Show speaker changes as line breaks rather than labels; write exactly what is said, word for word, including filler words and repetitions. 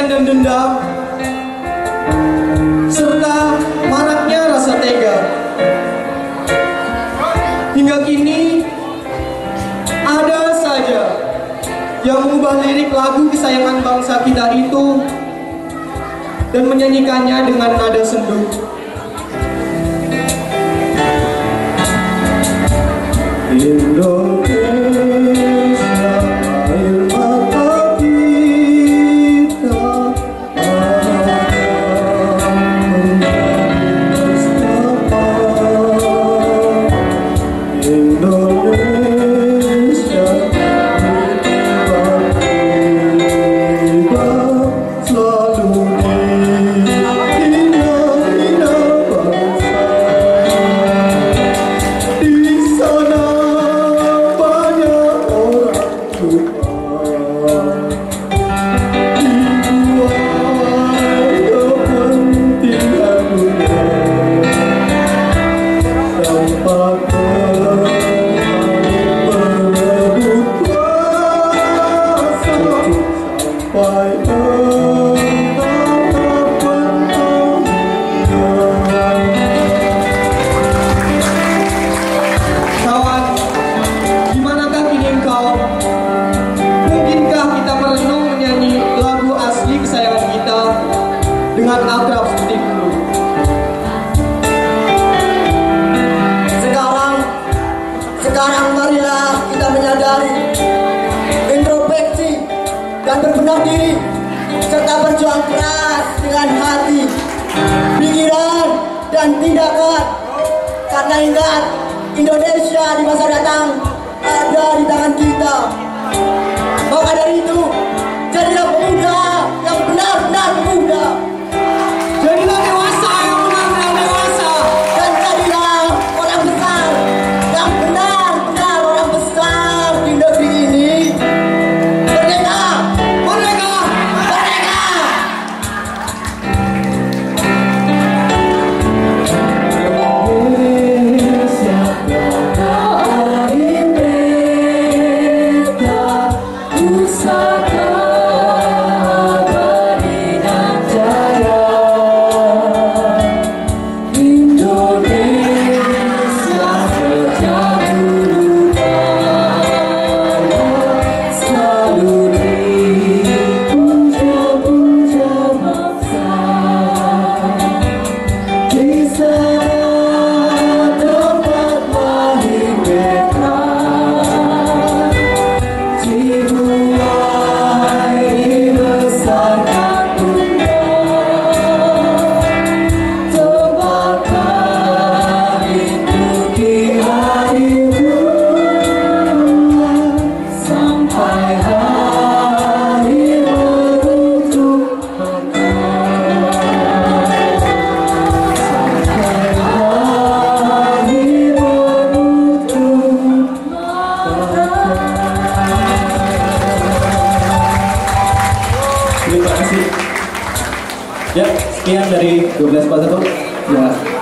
dan dendam, serta maraknya rasa tega. Hingga kini, ada saja yang mengubah lirik lagu kesayangan bangsa kita itu dan menyanyikannya dengan nada sendu. Indonesia, air mata kita akan bersama. Indonesia, tiba-tiba selalu dihina-hina bangsa. Di sana dengan akrab seperti dulu.
Sekarang, sekarang marilah kita menyadari, introspeksi dan berbenah diri, serta berjuang keras dengan hati, pikiran, dan tindakan. Karena ingat, Indonesia di masa datang ada di tangan kita. Maka dari itu, jadilah pemuda yang benar-benar pemuda.
Jadilah dewasa yang benar-benar dewasa.
Dan jadilah orang besar yang benar-benar orang besar di negeri ini. Merdeka!
Merdeka!
Merdeka!
Indonesia, air beta, pusaka abadi dan jaya. Indonesia berjabulukan, selalu dipuja-puja bangsa. Di sana tempat lahir beta, jibuai dibesarkan bunda. Tebarkan itu di harimu sampai hari menutup mata. Sampai hari menutup mata. Terima kasih. Ya, sekian dari dua belas empat puluh satu. Ya.